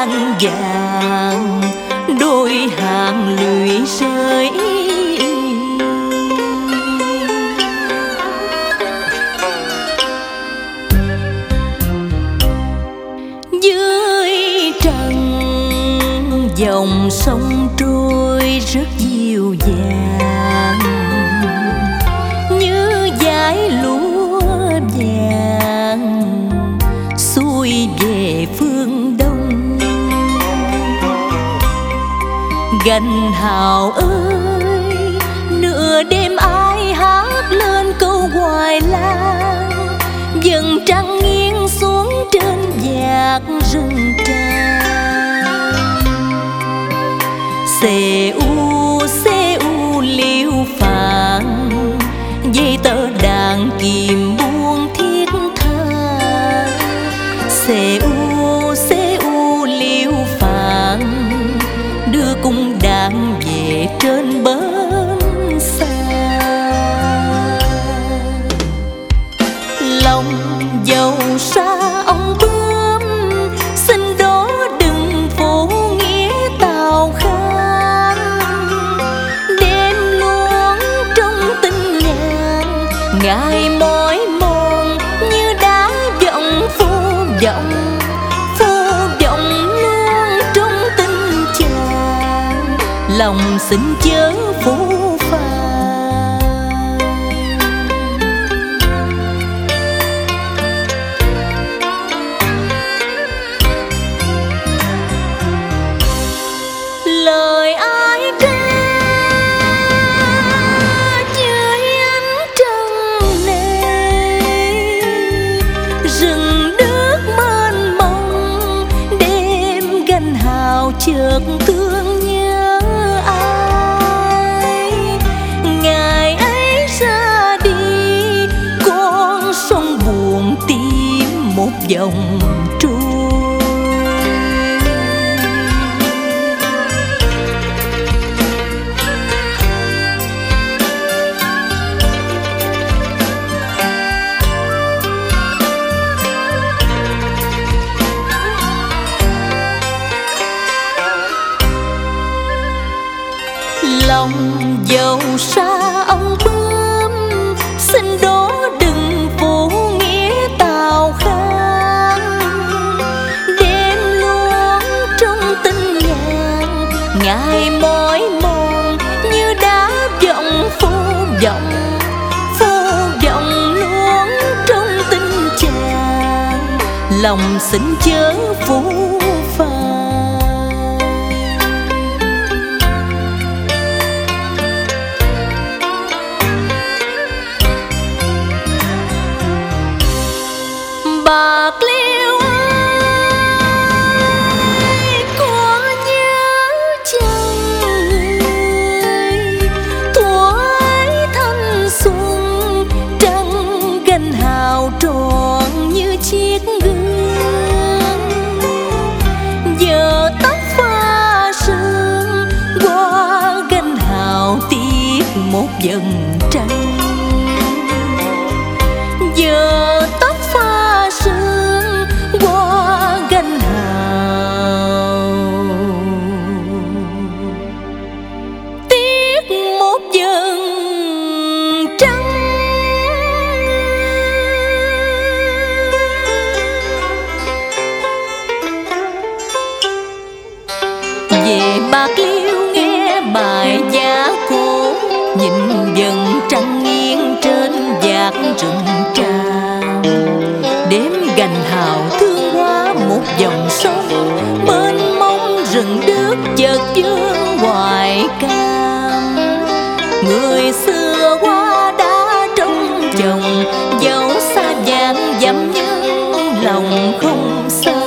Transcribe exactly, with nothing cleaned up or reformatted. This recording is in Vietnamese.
nhan vàng, đôi hàng lụy rơi. Dưới trần dòng sông trôi rất dịu dàng, như dải lúa vàng xuôi về phương đông. Gành Hào ơi, nửa đêm ai hát lên câu hoài lan, dần trăng nghiêng xuống trên vạt rừng tràm. Xê u xê u liêu phạn, dây tơ đàn kìm buông thiết tha. Xê u xê u liêu phạn, đưa cung đàn về trên bến xa. Lòng dầu xa ông bướm, xin đó đừng vô nghĩa tào khang. Đêm luôn trong tình nhàn, ngài mỏi mòn như đá vọng vô vọng. Vô vọng luôn trong tình chàng, lòng xin chớ phũ phàng. Lời ai ca dưới ánh trăng này, rừng nước mênh mông, đêm Gành Hào chợt thương nhớ ai. Ngày ấy ra đi, con sông buồn tim một dòng trôi. Lòng dầu xa ông bướm, xin đó đừng vô nghĩa tào khang. Đêm luôn trong tình nhàn, ngài mỏi mòn như đá vọng vô vọng. Vô vọng luôn trong tình chàng, lòng xin chớ phũ phàng. Bạc Liêu ơi, có nhớ chăng người? Thuở ấy thanh xuân, trăng Gành Hào tròn như chiếc gương. Giờ tóc pha sương, qua Gành Hào tiếc một vầng trăng. Giờ tóc pha sương, qua Gành Hào tiếc một vầng trăng. Về Bạc Liêu nghe bài giá cổ, nhìn dần trăng nghiêng trên vạt rừng tràm. Đêm Gành Hào thương qua một dòng sông, mênh mông rừng nước chợt vương hoài cam. Người xưa qua đã trong chồng, dẫu xa vàng dặm nhưng lòng không xa.